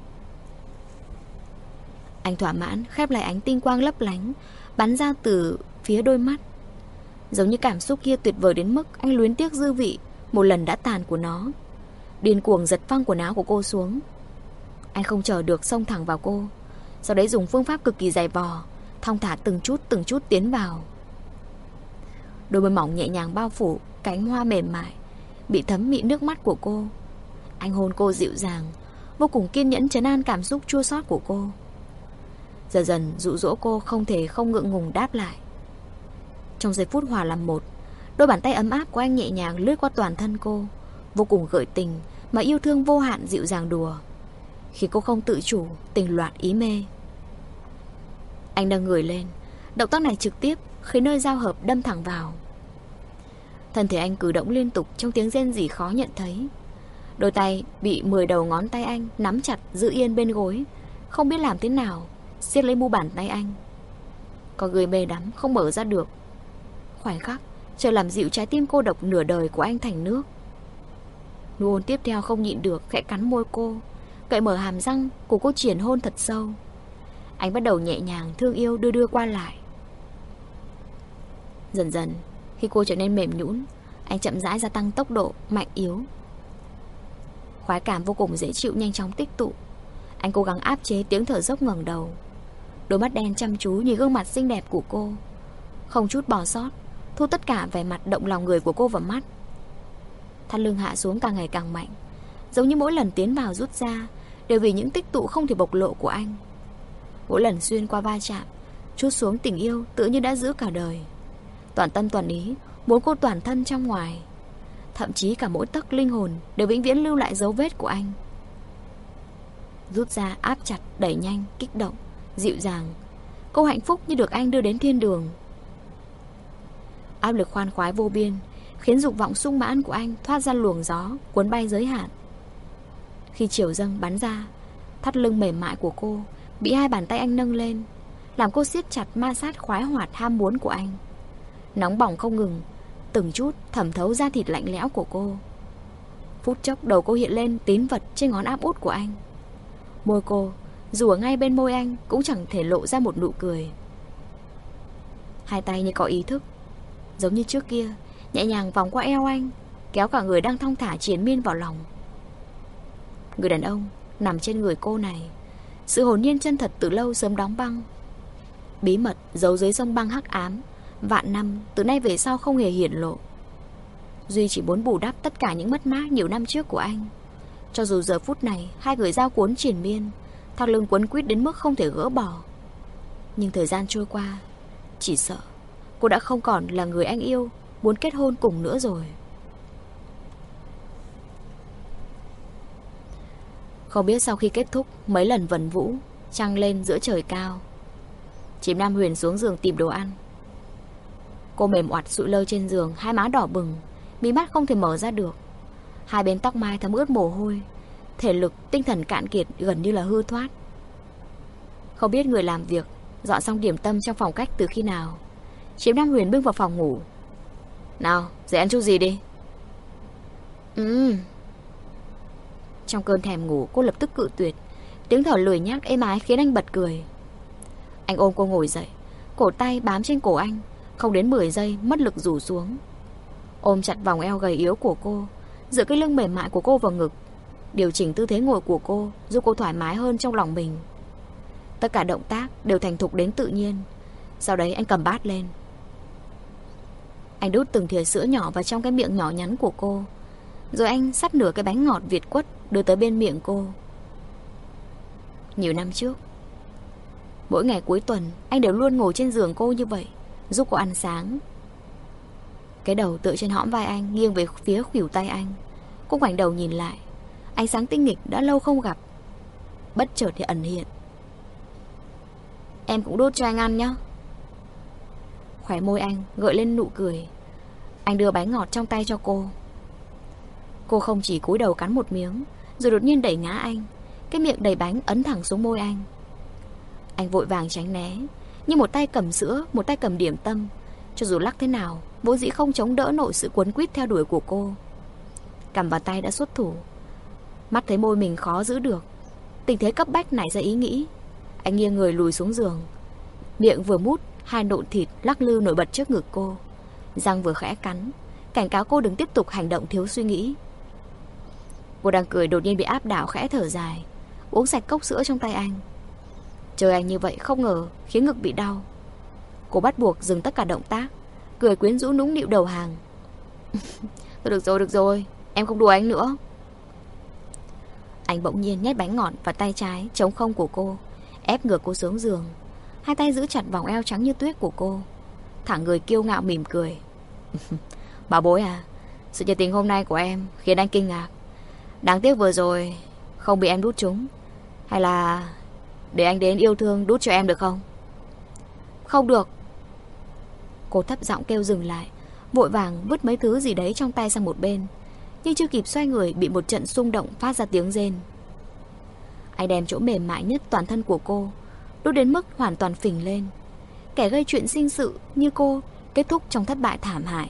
Anh thỏa mãn khép lại ánh tinh quang lấp lánh bắn ra từ phía đôi mắt. Giống như cảm xúc kia tuyệt vời đến mức anh luyến tiếc dư vị một lần đã tàn của nó. Điên cuồng giật phăng quần áo của cô xuống. Anh không chờ được xông thẳng vào cô, sau đấy dùng phương pháp cực kỳ dày vò, thong thả từng chút từng chút tiến vào. Đôi môi mỏng nhẹ nhàng bao phủ cánh hoa mềm mại bị thấm mịn nước mắt của cô. Anh hôn cô dịu dàng, vô cùng kiên nhẫn trấn an cảm xúc chua xót của cô. Dần dần dụ dỗ cô không thể không ngượng ngùng đáp lại. Trong giây phút hòa làm một, đôi bàn tay ấm áp của anh nhẹ nhàng lướt qua toàn thân cô, vô cùng gợi tình mà yêu thương vô hạn dịu dàng đùa, khi cô không tự chủ tình loạn ý mê. Anh nâng người lên, động tác này trực tiếp khiến nơi giao hợp đâm thẳng vào. Thân thể anh cử động liên tục trong tiếng rên rỉ khó nhận thấy. Đôi tay bị mười đầu ngón tay anh nắm chặt giữ yên bên gối, không biết làm thế nào siết lấy mu bàn tay anh. Có người mê đắm không mở ra được. Khoảnh khắc trời làm dịu trái tim cô độc nửa đời của anh thành nước. Nụ hôn tiếp theo không nhịn được khẽ cắn môi cô, cậy mở hàm răng của cô triển hôn thật sâu. Anh bắt đầu nhẹ nhàng thương yêu đưa đưa qua lại. Dần dần khi cô trở nên mềm nhũn, anh chậm rãi gia tăng tốc độ mạnh yếu. Khoái cảm vô cùng dễ chịu nhanh chóng tích tụ. Anh cố gắng áp chế tiếng thở dốc ngẩng đầu. Đôi mắt đen chăm chú nhìn gương mặt xinh đẹp của cô, không chút bỏ sót, thu tất cả vẻ mặt động lòng người của cô vào mắt. Thắt lưng hạ xuống càng ngày càng mạnh, giống như mỗi lần tiến vào rút ra đều vì những tích tụ không thể bộc lộ của anh. Mỗi lần xuyên qua va chạm, trút xuống tình yêu tự như đã giữ cả đời. Toàn tâm toàn ý muốn cô toàn thân trong ngoài, thậm chí cả mỗi tấc linh hồn đều vĩnh viễn lưu lại dấu vết của anh. Rút ra, áp chặt, đẩy nhanh, kích động, dịu dàng. Cô hạnh phúc như được anh đưa đến thiên đường. Áp lực khoan khoái vô biên khiến dục vọng sung mãn của anh thoát ra luồng gió cuốn bay giới hạn. Khi chiều dâng bắn ra, thắt lưng mềm mại của cô bị hai bàn tay anh nâng lên, làm cô siết chặt ma sát khoái hoạt ham muốn của anh. Nóng bỏng không ngừng, từng chút thẩm thấu da thịt lạnh lẽo của cô. Phút chốc đầu cô hiện lên tín vật trên ngón áp út của anh. Môi cô dù ở ngay bên môi anh cũng chẳng thể lộ ra một nụ cười. Hai tay như có ý thức, giống như trước kia, nhẹ nhàng vòng qua eo anh, kéo cả người đang thong thả triền miên vào lòng. Người đàn ông nằm trên người cô này, sự hồn nhiên chân thật từ lâu sớm đóng băng. Bí mật giấu dưới sông băng hắc ám vạn năm từ nay về sau không hề hiển lộ. Duy chỉ muốn bù đắp tất cả những mất mát nhiều năm trước của anh, Cho dù giờ phút này hai người giao cuốn triền miên, thắt lưng quấn quýt đến mức không thể gỡ bỏ, nhưng thời gian trôi qua, chỉ sợ cô đã không còn là người anh yêu muốn kết hôn cùng nữa rồi. Không biết sau khi kết thúc mấy lần vần vũ, trăng lên giữa trời cao, Chìm Nam Huyền xuống giường tìm đồ ăn. Cô mềm oặt sụi lơ trên giường, hai má đỏ bừng, mí mắt không thể mở ra được, hai bên tóc mai thấm ướt mồ hôi, thể lực, tinh thần cạn kiệt, gần như là hư thoát. Không biết người làm việc dọn xong điểm tâm trong phòng khách từ khi nào, Chìm Nam Huyền bước vào phòng ngủ. Nào, dậy ăn chút gì đi. Ừ. Trong cơn thèm ngủ, cô lập tức cự tuyệt. Tiếng thở lười nhác êm ái khiến anh bật cười. Anh ôm cô ngồi dậy, cổ tay bám trên cổ anh, không đến mười giây mất lực rủ xuống. Ôm chặt vòng eo gầy yếu của cô, dựa cái lưng mềm mại của cô vào ngực, điều chỉnh tư thế ngồi của cô, giúp cô thoải mái hơn trong lòng mình. Tất cả động tác đều thành thục đến tự nhiên. Sau đấy anh cầm bát lên. Anh đút từng thìa sữa nhỏ vào trong cái miệng nhỏ nhắn của cô, rồi anh xắt nửa cái bánh ngọt Việt quất đưa tới bên miệng cô. Nhiều năm trước, mỗi ngày cuối tuần anh đều luôn ngồi trên giường cô như vậy, giúp cô ăn sáng. Cái đầu tựa trên hõm vai anh, nghiêng về phía khuỷu tay anh. Cô ngoảnh đầu nhìn lại, ánh sáng tinh nghịch đã lâu không gặp bất chợt thì ẩn hiện. Em cũng đút cho anh ăn nhé. Khóe môi anh gợi lên nụ cười. Anh đưa bánh ngọt trong tay cho cô. Cô không chỉ cúi đầu cắn một miếng, rồi đột nhiên đẩy ngã anh, cái miệng đầy bánh ấn thẳng xuống môi anh. Anh vội vàng tránh né, nhưng một tay cầm sữa, một tay cầm điểm tâm, cho dù lắc thế nào vốn dĩ không chống đỡ nổi sự quấn quýt theo đuổi của cô. Cầm vào tay đã xuất thủ, mắt thấy môi mình khó giữ được, tình thế cấp bách nảy ra ý nghĩ. Anh nghiêng người lùi xuống giường, miệng vừa mút hai nộn thịt lắc lư nổi bật trước ngực cô, răng vừa khẽ cắn, cảnh cáo cô đừng tiếp tục hành động thiếu suy nghĩ. Cô đang cười đột nhiên bị áp đảo, khẽ thở dài, uống sạch cốc sữa trong tay anh. Chơi anh như vậy không ngờ khiến ngực bị đau. Cô bắt buộc dừng tất cả động tác, cười quyến rũ nũng nịu đầu hàng. Thôi được rồi, được rồi, em không đùa anh nữa. Anh bỗng nhiên nhét bánh ngọt vào tay trái trống không của cô, ép ngược cô xuống giường, hai tay giữ chặt vòng eo trắng như tuyết của cô, thẳng người kiêu ngạo mỉm cười. Bảo bối à, sự nhiệt tình hôm nay của em khiến anh kinh ngạc. Đáng tiếc vừa rồi không bị em đút chúng. Hay là để anh đến yêu thương đút cho em được không? Không được. Cô thấp giọng kêu dừng lại, vội vàng vứt mấy thứ gì đấy trong tay sang một bên, nhưng chưa kịp xoay người bị một trận xung động phát ra tiếng rên. Anh đem chỗ mềm mại nhất toàn thân của cô đút đến mức hoàn toàn phình lên. Kẻ gây chuyện sinh sự như cô kết thúc trong thất bại thảm hại.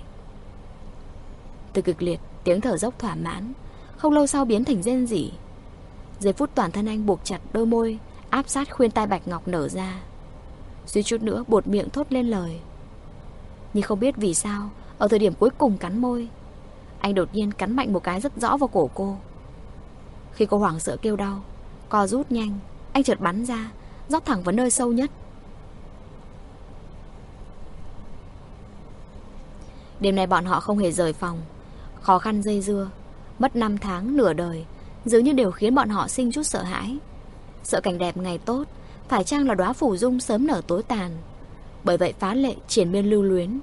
Từ cực liệt, tiếng thở dốc thỏa mãn không lâu sau biến thành rên rỉ. Giây phút toàn thân anh buộc chặt đôi môi áp sát khuyên tai bạch ngọc nở ra, suýt chút nữa buột miệng thốt lên lời. Nhưng không biết vì sao, ở thời điểm cuối cùng cắn môi, anh đột nhiên cắn mạnh một cái rất rõ vào cổ cô. Khi cô hoảng sợ kêu đau, co rút nhanh, anh chợt bắn ra, rót thẳng vào nơi sâu nhất. Đêm nay bọn họ không hề rời phòng. Khó khăn dây dưa, mất năm tháng nửa đời, dường như đều khiến bọn họ sinh chút sợ hãi. Sợ cảnh đẹp ngày tốt phải chăng là đóa phủ dung sớm nở tối tàn. Bởi vậy phá lệ triền miên lưu luyến.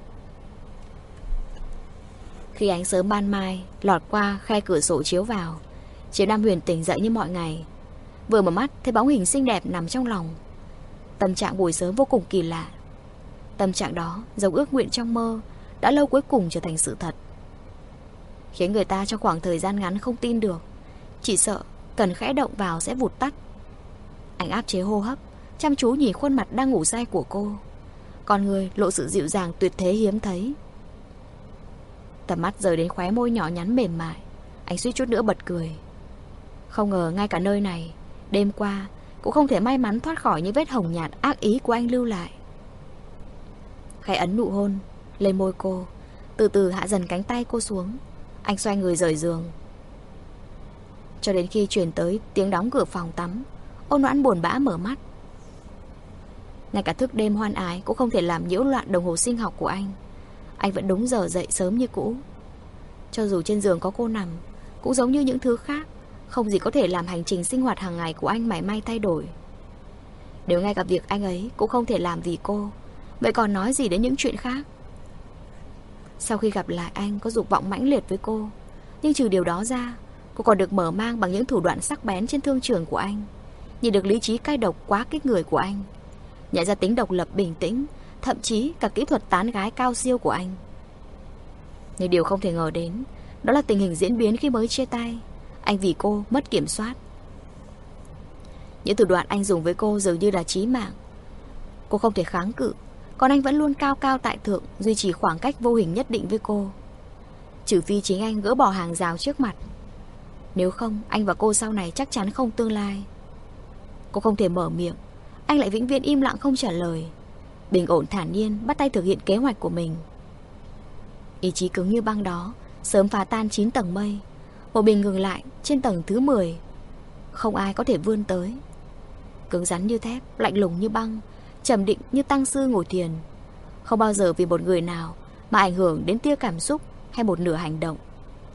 Khi ánh sớm ban mai lọt qua khe cửa sổ chiếu vào, Triệu Nam Huyền tỉnh dậy như mọi ngày. Vừa mở mắt thấy bóng hình xinh đẹp nằm trong lòng. Tâm trạng buổi sớm vô cùng kỳ lạ. Tâm trạng đó giống ước nguyện trong mơ đã lâu cuối cùng trở thành sự thật, khiến người ta trong khoảng thời gian ngắn không tin được, chỉ sợ cần khẽ động vào sẽ vụt tắt. Anh áp chế hô hấp, chăm chú nhìn khuôn mặt đang ngủ say của cô, con người lộ sự dịu dàng tuyệt thế hiếm thấy. Tầm mắt rời đến khóe môi nhỏ nhắn mềm mại, anh suýt chút nữa bật cười. Không ngờ ngay cả nơi này, đêm qua cũng không thể may mắn thoát khỏi những vết hồng nhạt ác ý của anh lưu lại. Khẽ ấn nụ hôn lên môi cô, từ từ hạ dần cánh tay cô xuống. Anh xoay người rời giường, cho đến khi truyền tới tiếng đóng cửa phòng tắm. Ôn Noãn buồn bã mở mắt. Ngay cả thức đêm hoan ái cũng không thể làm nhiễu loạn đồng hồ sinh học của anh. Anh vẫn đúng giờ dậy sớm như cũ. Cho dù trên giường có cô nằm, cũng giống như những thứ khác, Không gì có thể làm hành trình sinh hoạt hàng ngày của anh mảy may thay đổi. Nếu ngay cả việc anh ấy cũng không thể làm vì cô, vậy còn nói gì đến những chuyện khác. Sau khi gặp lại anh có dục vọng mãnh liệt với cô, nhưng trừ điều đó ra, cô còn được mở mang bằng những thủ đoạn sắc bén trên thương trường của anh, nhìn được lý trí cay độc quá kích người của anh, nhận ra tính độc lập bình tĩnh, thậm chí cả kỹ thuật tán gái cao siêu của anh. Nhưng điều không thể ngờ đến, đó là tình hình diễn biến khi mới chia tay. Anh vì cô mất kiểm soát. Những thủ đoạn anh dùng với cô dường như là chí mạng. Cô không thể kháng cự, còn anh vẫn luôn cao cao tại thượng, duy trì khoảng cách vô hình nhất định với cô. Trừ phi chính anh gỡ bỏ hàng rào trước mặt. Nếu không, anh và cô sau này chắc chắn không tương lai. Cô không thể mở miệng, anh lại vĩnh viễn im lặng không trả lời, bình ổn thản nhiên bắt tay thực hiện kế hoạch của mình. Ý chí cứng như băng đó sớm phá tan chín tầng mây, một mình ngừng lại trên tầng thứ mười. Không ai có thể vươn tới. Cứng rắn như thép, lạnh lùng như băng, trầm định như tăng sư ngồi thiền. Không bao giờ vì một người nào mà ảnh hưởng đến tia cảm xúc hay một nửa hành động.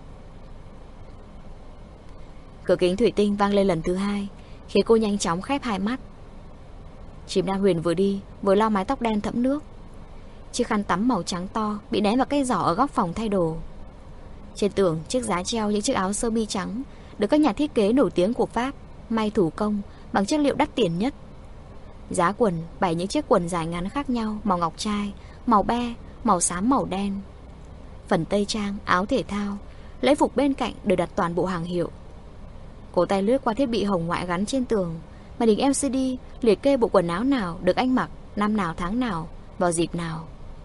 Cửa kính thủy tinh vang lên lần thứ hai, khiến cô nhanh chóng khép hai mắt. Chìm Nam Huyền vừa đi vừa lau mái tóc đen thẫm nước. Chiếc khăn tắm màu trắng to bị ném vào cái giỏ ở góc phòng thay đồ. Trên tường, chiếc giá treo những chiếc áo sơ mi trắng được các nhà thiết kế nổi tiếng của Pháp may thủ công bằng chất liệu đắt tiền nhất. Giá quần bày những chiếc quần dài ngắn khác nhau, màu ngọc trai, màu be, màu xám, màu đen. Phần tây trang, áo thể thao, lễ phục bên cạnh đều đặt toàn bộ hàng hiệu. Cổ tay lướt qua thiết bị hồng ngoại gắn trên tường, màn hình lờ xê đê liệt kê bộ quần áo nào được anh mặc năm nào tháng nào, vào dịp nào.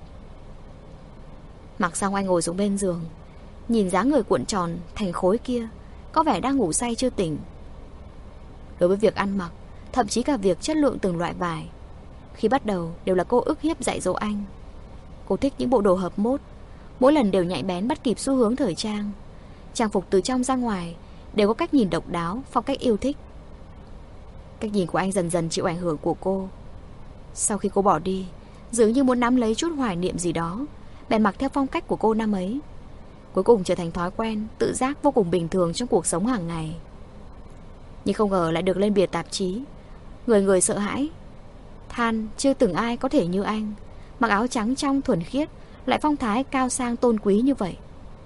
Mặc xong anh ngồi xuống bên giường, nhìn dáng người cuộn tròn thành khối kia, có vẻ đang ngủ say chưa tỉnh. Đối với việc ăn mặc, thậm chí cả việc chất lượng từng loại vải, khi bắt đầu đều là cô ức hiếp dạy dỗ anh. Cô thích những bộ đồ hợp mốt, mỗi lần đều nhạy bén bắt kịp xu hướng thời trang. Trang phục từ trong ra ngoài đều có cách nhìn độc đáo, phong cách yêu thích. Cách nhìn của anh dần dần chịu ảnh hưởng của cô. Sau khi cô bỏ đi, dường như muốn nắm lấy chút hoài niệm gì đó, bèn mặc theo phong cách của cô năm ấy. Cuối cùng trở thành thói quen, tự giác vô cùng bình thường trong cuộc sống hàng ngày. Nhưng không ngờ lại được lên bìa tạp chí. Người người sợ hãi, than chưa từng ai có thể như anh, mặc áo trắng trong thuần khiết, lại phong thái cao sang tôn quý như vậy.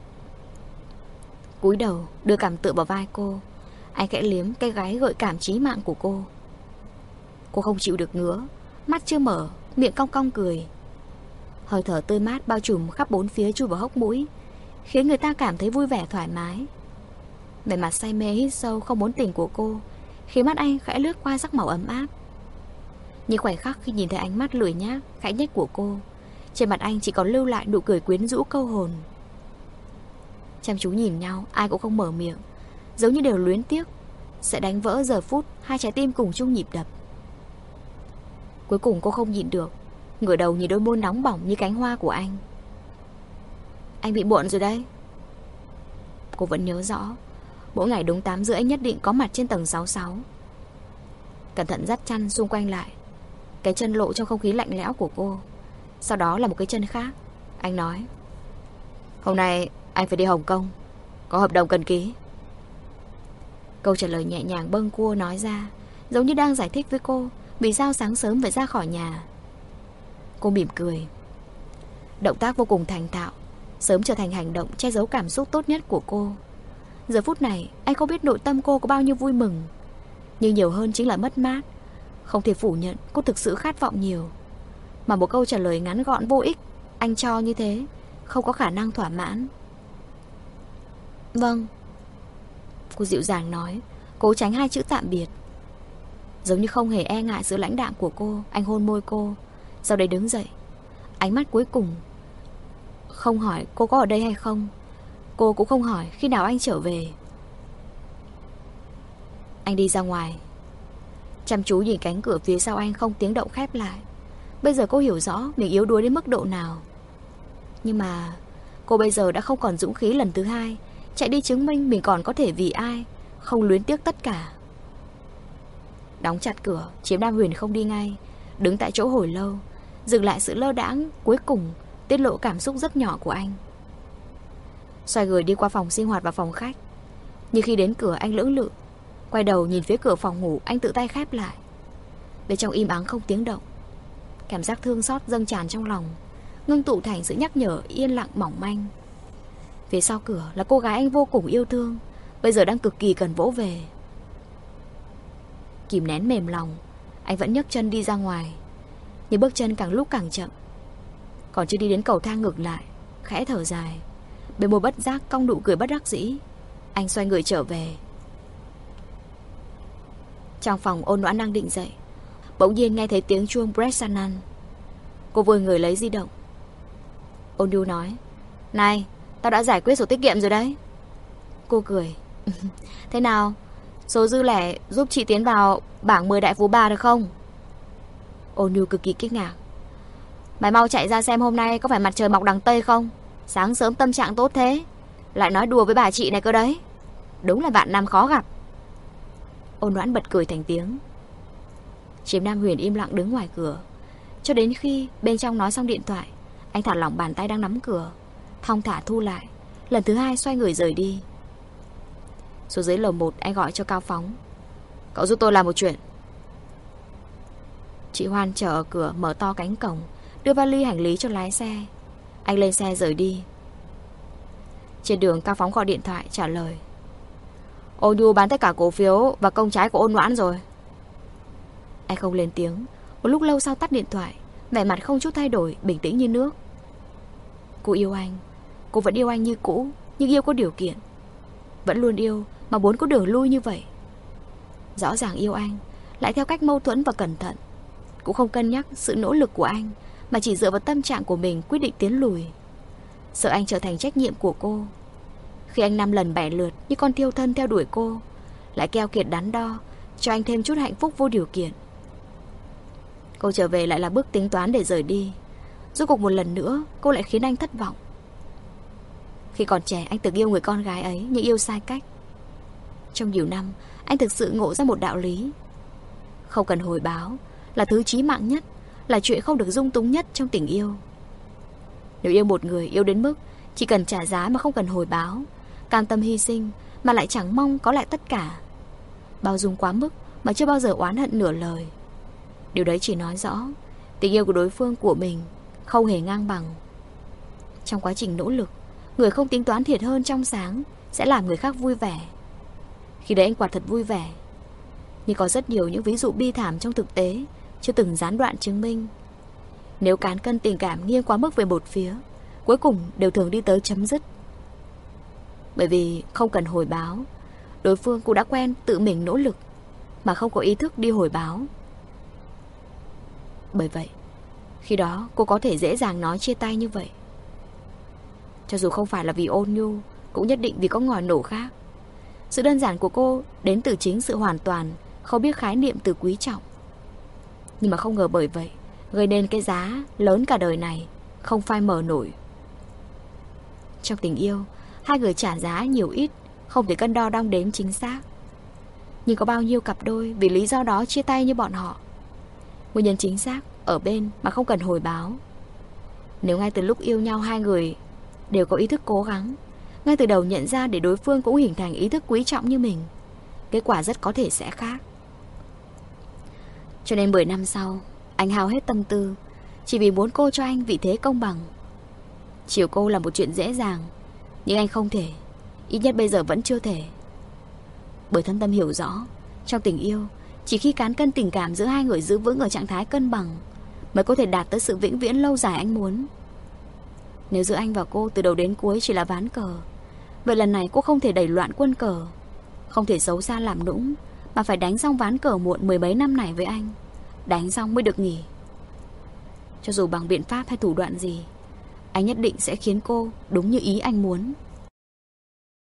Cúi đầu đưa cằm tựa vào vai cô, anh khẽ liếm cái gáy gợi cảm chí mạng của cô. Cô không chịu được ngứa, mắt chưa mở, miệng cong cong cười. Hơi thở tươi mát bao trùm khắp bốn phía chui vào hốc mũi, khiến người ta cảm thấy vui vẻ thoải mái. Vẻ mặt say mê hít sâu không muốn tỉnh của cô khiến mắt anh khẽ lướt qua sắc màu ấm áp. Nhưng khoảnh khắc khi nhìn thấy ánh mắt lười nhác khẽ nhếch của cô, trên mặt anh chỉ còn lưu lại nụ cười quyến rũ câu hồn. Chăm chú nhìn nhau, ai cũng không mở miệng, giống như đều luyến tiếc sẽ đánh vỡ giờ phút hai trái tim cùng chung nhịp đập. Cuối cùng cô không nhịn được, ngửa đầu nhìn đôi môi nóng bỏng như cánh hoa của anh. Anh bị muộn rồi đấy. Cô vẫn nhớ rõ, mỗi ngày đúng tám rưỡi anh nhất định có mặt trên tầng sáu mươi sáu. Cẩn thận dắt chăn xung quanh lại, cái chân lộ trong không khí lạnh lẽo của cô. Sau đó là một cái chân khác. Anh nói, hôm nay anh phải đi Hồng Kông, có hợp đồng cần ký. Câu trả lời nhẹ nhàng bâng cua nói ra, giống như đang giải thích với cô vì sao sáng sớm phải ra khỏi nhà. Cô mỉm cười. Động tác vô cùng thành thạo, sớm trở thành hành động che giấu cảm xúc tốt nhất của cô. Giờ phút này anh không biết nội tâm cô có bao nhiêu vui mừng, nhưng nhiều hơn chính là mất mát. Không thể phủ nhận cô thực sự khát vọng nhiều, mà một câu trả lời ngắn gọn vô ích anh cho như thế không có khả năng thỏa mãn. Vâng, cô dịu dàng nói, cố tránh hai chữ tạm biệt. Giống như không hề e ngại sự lãnh đạm của cô, anh hôn môi cô, sau đấy đứng dậy. Ánh mắt cuối cùng không hỏi cô có ở đây hay không, cô cũng không hỏi khi nào anh trở về. Anh đi ra ngoài, chăm chú nhìn cánh cửa phía sau anh không tiếng động khép lại. Bây giờ cô hiểu rõ mình yếu đuối đến mức độ nào. Nhưng mà cô bây giờ đã không còn dũng khí lần thứ hai chạy đi chứng minh mình còn có thể vì ai, không luyến tiếc tất cả. Đóng chặt cửa, Chiếm Nam Huyền không đi ngay, đứng tại chỗ hồi lâu, dừng lại sự lơ đãng cuối cùng tiết lộ cảm xúc rất nhỏ của anh. Xoay người đi qua phòng sinh hoạt và phòng khách. Nhưng khi đến cửa anh lưỡng lự, quay đầu nhìn phía cửa phòng ngủ, anh tự tay khép lại. Bên trong im ắng không tiếng động. Cảm giác thương xót dâng tràn trong lòng, ngưng tụ thành sự nhắc nhở yên lặng mỏng manh. Phía sau cửa là cô gái anh vô cùng yêu thương, bây giờ đang cực kỳ cần vỗ về. Kìm nén mềm lòng, anh vẫn nhấc chân đi ra ngoài. Nhưng bước chân càng lúc càng chậm. Còn chưa đi đến cầu thang ngược lại, khẽ thở dài, bên môi bất giác cong nụ cười bất đắc dĩ. Anh xoay người trở về. Trong phòng, Ôn Noãn đang định dậy, bỗng nhiên nghe thấy tiếng chuông Bressanan. Cô vươn người lấy di động. Ôn Nhu nói: "Này, tao đã giải quyết sổ tiết kiệm rồi đấy." Cô cười. "Thế nào, số dư lẻ giúp chị tiến vào bảng mười đại phú bà được không?" Ôn Nhu cực kỳ kinh ngạc. "Mày mau chạy ra xem hôm nay có phải mặt trời mọc đằng Tây không? Sáng sớm tâm trạng tốt thế, lại nói đùa với bà chị này cơ đấy. Đúng là bạn nam khó gặp." Ôn Noãn bật cười thành tiếng. Chiêm Nam Huyền im lặng đứng ngoài cửa, cho đến khi bên trong nói xong điện thoại, anh thả lỏng bàn tay đang nắm cửa, thong thả thu lại, lần thứ hai xoay người rời đi. Xuống dưới lầu một, anh gọi cho Cao Phóng: "Cậu giúp tôi làm một chuyện." Chị Hoan chờ ở cửa mở to cánh cổng, đưa vali hành lý cho lái xe. Anh lên xe rời đi. Trên đường, Cao Phóng gọi điện thoại trả lời: "Ôn Nhu bán tất cả cổ phiếu và công trái của Ôn Noãn rồi." Anh không lên tiếng. Một lúc lâu sau tắt điện thoại, vẻ mặt không chút thay đổi, bình tĩnh như nước. Cô yêu anh, cô vẫn yêu anh như cũ, nhưng yêu có điều kiện. Vẫn luôn yêu mà muốn có đường lui như vậy. Rõ ràng yêu anh, lại theo cách mâu thuẫn và cẩn thận, cũng không cân nhắc sự nỗ lực của anh, mà chỉ dựa vào tâm trạng của mình quyết định tiến lùi. Sợ anh trở thành trách nhiệm của cô. Khi anh năm lần bảy lượt như con thiêu thân theo đuổi cô, lại keo kiệt đắn đo cho anh thêm chút hạnh phúc vô điều kiện. Cô trở về lại là bước tính toán để rời đi. Rốt cuộc một lần nữa cô lại khiến anh thất vọng. Khi còn trẻ anh từng yêu người con gái ấy, nhưng yêu sai cách. Trong nhiều năm anh thực sự ngộ ra một đạo lý: không cần hồi báo là thứ chí mạng nhất, là chuyện không được dung túng nhất trong tình yêu. Nếu yêu một người, yêu đến mức chỉ cần trả giá mà không cần hồi báo, cam tâm hy sinh mà lại chẳng mong có lại tất cả, bao dung quá mức mà chưa bao giờ oán hận nửa lời, điều đấy chỉ nói rõ tình yêu của đối phương của mình không hề ngang bằng. Trong quá trình nỗ lực, người không tính toán thiệt hơn trong sáng sẽ làm người khác vui vẻ. Khi đấy anh quả thật vui vẻ. Nhưng có rất nhiều những ví dụ bi thảm trong thực tế chưa từng gián đoạn chứng minh, nếu cán cân tình cảm nghiêng quá mức về một phía, cuối cùng đều thường đi tới chấm dứt. Bởi vì không cần hồi báo, đối phương cũng đã quen tự mình nỗ lực mà không có ý thức đi hồi báo. Bởi vậy, khi đó cô có thể dễ dàng nói chia tay như vậy. Cho dù không phải là vì Ôn Nhu, cũng nhất định vì có ngòi nổ khác. Sự đơn giản của cô đến từ chính sự hoàn toàn không biết khái niệm từ quý trọng. Nhưng mà không ngờ bởi vậy gây nên cái giá lớn cả đời này không phai mờ nổi. Trong tình yêu, hai người trả giá nhiều ít không thể cân đo đong đếm chính xác. Nhưng có bao nhiêu cặp đôi vì lý do đó chia tay như bọn họ. Nguyên nhân chính xác ở bên mà không cần hồi báo. Nếu ngay từ lúc yêu nhau hai người đều có ý thức cố gắng, ngay từ đầu nhận ra để đối phương cũng hình thành ý thức quý trọng như mình, kết quả rất có thể sẽ khác. Cho nên mười năm sau, anh hao hết tâm tư chỉ vì muốn cô cho anh vị thế công bằng. Chiều cô là một chuyện dễ dàng, nhưng anh không thể, ít nhất bây giờ vẫn chưa thể. Bởi thân tâm hiểu rõ, trong tình yêu, chỉ khi cán cân tình cảm giữa hai người giữ vững ở trạng thái cân bằng mới có thể đạt tới sự vĩnh viễn lâu dài anh muốn. Nếu giữa anh và cô từ đầu đến cuối chỉ là ván cờ, vậy lần này cô không thể đẩy loạn quân cờ, không thể xấu xa làm nũng, mà phải đánh xong ván cờ muộn mười mấy năm này với anh. Đánh xong mới được nghỉ. Cho dù bằng biện pháp hay thủ đoạn gì, anh nhất định sẽ khiến cô đúng như ý anh muốn.